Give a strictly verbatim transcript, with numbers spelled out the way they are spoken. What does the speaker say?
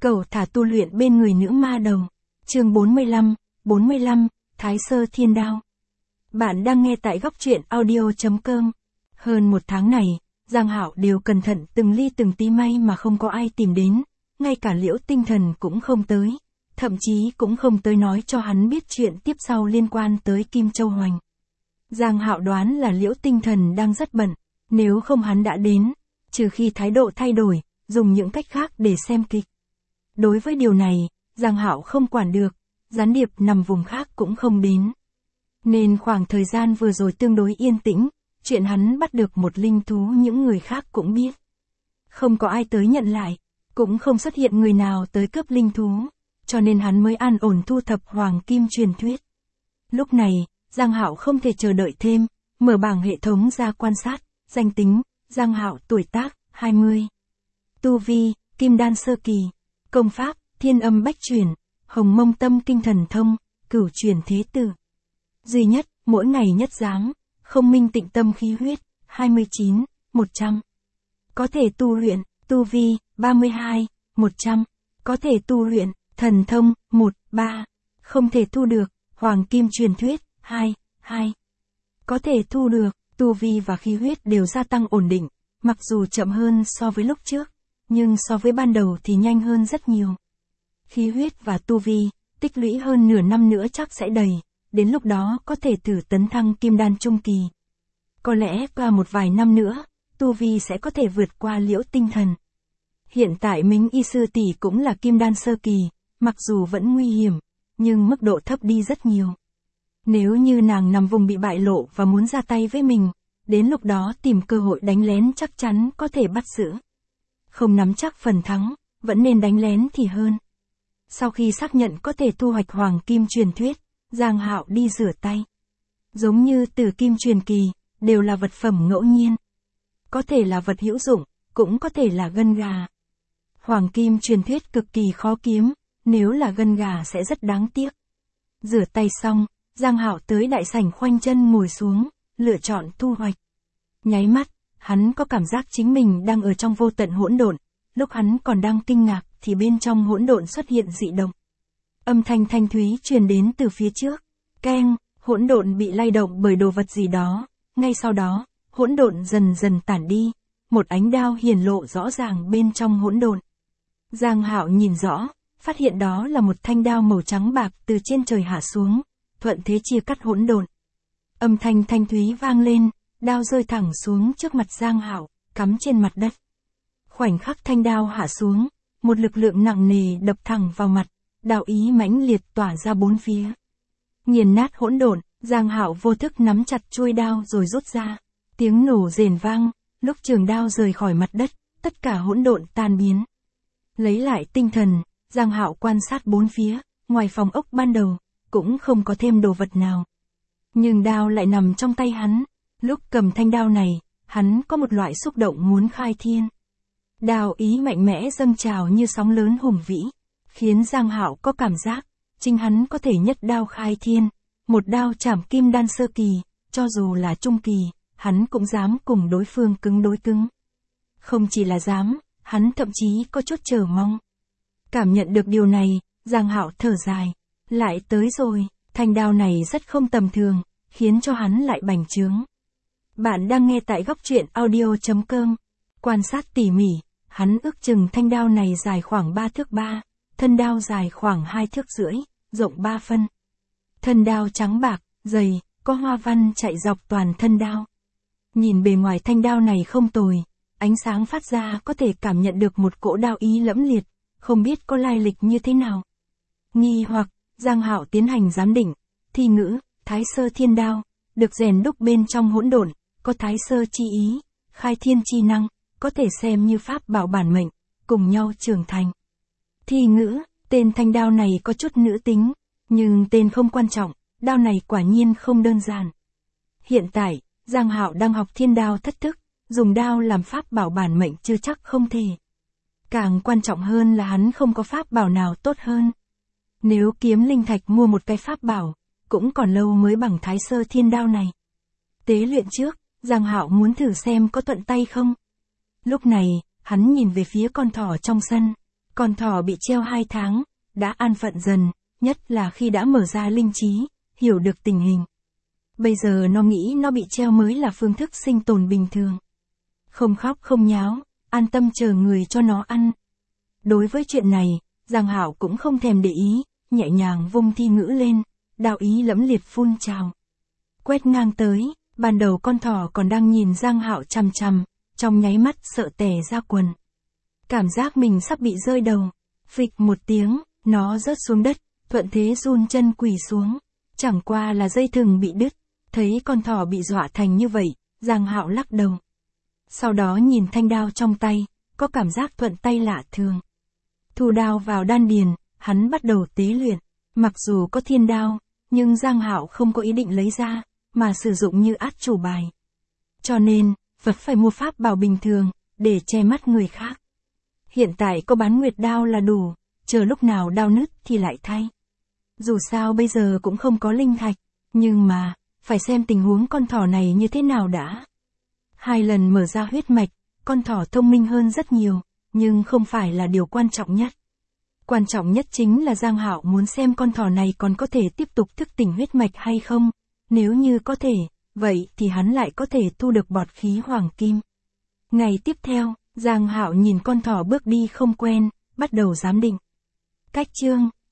Cẩu thả tu luyện bên người nữ ma đầu. Chương bốn mươi lăm, bốn mươi lăm, Thái Sơ Thiên Đao. Bạn đang nghe tại góc truyện audio chấm com. Hơn một tháng này, Giang Hạo đều cẩn thận từng ly từng tí may mà không có ai tìm đến, ngay cả Liễu Tinh Thần cũng không tới, thậm chí cũng không tới nói cho hắn biết chuyện tiếp sau liên quan tới Kim Châu Hoành. Giang Hạo đoán là Liễu Tinh Thần đang rất bận, nếu không hắn đã đến, trừ khi thái độ thay đổi, dùng những cách khác để xem kịch. Đối với điều này, Giang Hạo không quản được, gián điệp nằm vùng khác cũng không đến. Nên khoảng thời gian vừa rồi tương đối yên tĩnh, chuyện hắn bắt được một linh thú những người khác cũng biết. Không có ai tới nhận lại, cũng không xuất hiện người nào tới cướp linh thú, cho nên hắn mới an ổn thu thập hoàng kim truyền thuyết. Lúc này, Giang Hạo không thể chờ đợi thêm, mở bảng hệ thống ra quan sát, danh tính, Giang Hạo tuổi tác, hai mươi. Tu vi, Kim Đan Sơ Kỳ. Công pháp, Thiên Âm Bách Chuyển, Hồng Mông Tâm Kinh Thần Thông, Cửu Truyền Thế Tử. Duy nhất, mỗi ngày nhất giáng, Không Minh Tịnh Tâm Khí Huyết, hai mươi chín, một trăm. Có thể tu luyện, tu vi, ba mươi hai, một trăm. Có thể tu luyện, thần thông, một, ba. Không thể thu được, Hoàng Kim Truyền Thuyết, hai, hai. Có thể thu được, tu vi và khí huyết đều gia tăng ổn định, mặc dù chậm hơn so với lúc trước, nhưng so với ban đầu thì nhanh hơn rất nhiều. Khí huyết và tu vi, tích lũy hơn nửa năm nữa chắc sẽ đầy, đến lúc đó có thể thử tấn thăng Kim Đan Trung Kỳ. Có lẽ qua một vài năm nữa, tu vi sẽ có thể vượt qua Liễu Tinh Thần. Hiện tại Mính Y Sư Tỷ cũng là Kim Đan Sơ Kỳ, mặc dù vẫn nguy hiểm, nhưng mức độ thấp đi rất nhiều. Nếu như nàng nằm vùng bị bại lộ và muốn ra tay với mình, đến lúc đó tìm cơ hội đánh lén chắc chắn có thể bắt giữ. Không nắm chắc phần thắng, vẫn nên đánh lén thì hơn. Sau khi xác nhận có thể thu hoạch Hoàng Kim Truyền Thuyết, Giang Hạo đi rửa tay. Giống như Tử Kim Truyền Kỳ, đều là vật phẩm ngẫu nhiên. Có thể là vật hữu dụng, cũng có thể là gân gà. Hoàng Kim Truyền Thuyết cực kỳ khó kiếm, nếu là gân gà sẽ rất đáng tiếc. Rửa tay xong, Giang Hạo tới đại sảnh khoanh chân ngồi xuống, lựa chọn thu hoạch. Nháy mắt, hắn có cảm giác chính mình đang ở trong vô tận hỗn độn, lúc hắn còn đang kinh ngạc thì bên trong hỗn độn xuất hiện dị động. Âm thanh thanh thúy truyền đến từ phía trước, keng, hỗn độn bị lay động bởi đồ vật gì đó, ngay sau đó, hỗn độn dần dần tản đi, một ánh đao hiển lộ rõ ràng bên trong hỗn độn. Giang Hạo nhìn rõ, phát hiện đó là một thanh đao màu trắng bạc từ trên trời hạ xuống, thuận thế chia cắt hỗn độn. Âm thanh thanh thúy vang lên, đao rơi thẳng xuống trước mặt Giang Hạo, cắm trên mặt đất. Khoảnh khắc thanh đao hạ xuống, một lực lượng nặng nề đập thẳng vào mặt, đạo ý mãnh liệt tỏa ra bốn phía. Nghiền nát hỗn độn, Giang Hạo vô thức nắm chặt chuôi đao rồi rút ra. Tiếng nổ rền vang, lúc trường đao rời khỏi mặt đất, tất cả hỗn độn tan biến. Lấy lại tinh thần, Giang Hạo quan sát bốn phía, ngoài phòng ốc ban đầu, cũng không có thêm đồ vật nào. Nhưng đao lại nằm trong tay hắn. Lúc cầm thanh đao này, hắn có một loại xúc động muốn khai thiên. Đao ý mạnh mẽ dâng trào như sóng lớn hùng vĩ, khiến Giang Hạo có cảm giác, chính hắn có thể nhất đao khai thiên, một đao chảm Kim Đan Sơ Kỳ, cho dù là Trung Kỳ, hắn cũng dám cùng đối phương cứng đối cứng. Không chỉ là dám, hắn thậm chí có chút chờ mong. Cảm nhận được điều này, Giang Hạo thở dài, lại tới rồi, thanh đao này rất không tầm thường, khiến cho hắn lại bành trướng. Bạn đang nghe tại góc truyện audio chấm com. Quan sát tỉ mỉ, hắn ước chừng thanh đao này dài khoảng ba thước ba, thân đao dài khoảng hai thước rưỡi, rộng ba phân. Thân đao trắng bạc, dày, có hoa văn chạy dọc toàn thân đao. Nhìn bề ngoài thanh đao này không tồi, ánh sáng phát ra có thể cảm nhận được một cỗ đao ý lẫm liệt, không biết có lai lịch như thế nào. Nghi hoặc, Giang Hạo tiến hành giám định, thi ngữ, Thái Sơ Thiên Đao, được rèn đúc bên trong hỗn độn, có Thái Sơ chi ý, khai thiên chi năng, có thể xem như pháp bảo bản mệnh, cùng nhau trưởng thành. Thi ngữ, tên thanh đao này có chút nữ tính, nhưng tên không quan trọng, đao này quả nhiên không đơn giản. Hiện tại, Giang Hạo đang học thiên đao thất thức, dùng đao làm pháp bảo bản mệnh chưa chắc không thể. Càng quan trọng hơn là hắn không có pháp bảo nào tốt hơn. Nếu kiếm linh thạch mua một cái pháp bảo, cũng còn lâu mới bằng Thái Sơ Thiên Đao này. Tế luyện trước, Giang Hạo muốn thử xem có thuận tay không. Lúc này, hắn nhìn về phía con thỏ trong sân. Con thỏ bị treo hai tháng, đã an phận dần, nhất là khi đã mở ra linh trí, hiểu được tình hình. Bây giờ nó nghĩ nó bị treo mới là phương thức sinh tồn bình thường. Không khóc không nháo, an tâm chờ người cho nó ăn. Đối với chuyện này, Giang Hạo cũng không thèm để ý, nhẹ nhàng vung thi ngữ lên, đạo ý lẫm liệt phun trào. Quét ngang tới, ban đầu con thỏ còn đang nhìn Giang Hạo chằm chằm, trong nháy mắt sợ tè ra quần. Cảm giác mình sắp bị rơi đầu, phịch một tiếng, nó rớt xuống đất, thuận thế run chân quỳ xuống. Chẳng qua là dây thừng bị đứt, thấy con thỏ bị dọa thành như vậy, Giang Hạo lắc đầu. Sau đó nhìn thanh đao trong tay, có cảm giác thuận tay lạ thường. Thu đao vào đan điền, hắn bắt đầu tế luyện. Mặc dù có thiên đao, nhưng Giang Hạo không có ý định lấy ra, mà sử dụng như át chủ bài. Cho nên, vẫn phải mua pháp bảo bình thường, để che mắt người khác. Hiện tại có bán nguyệt đao là đủ, chờ lúc nào đao nứt thì lại thay. Dù sao bây giờ cũng không có linh thạch, nhưng mà, phải xem tình huống con thỏ này như thế nào đã. Hai lần mở ra huyết mạch, con thỏ thông minh hơn rất nhiều, nhưng không phải là điều quan trọng nhất. Quan trọng nhất chính là Giang Hạo muốn xem con thỏ này còn có thể tiếp tục thức tỉnh huyết mạch hay không. Nếu như có thể, vậy thì hắn lại có thể thu được bọt khí hoàng kim. Ngày tiếp theo, Giang Hạo nhìn con thỏ bước đi không quen, bắt đầu giám định. Cách chương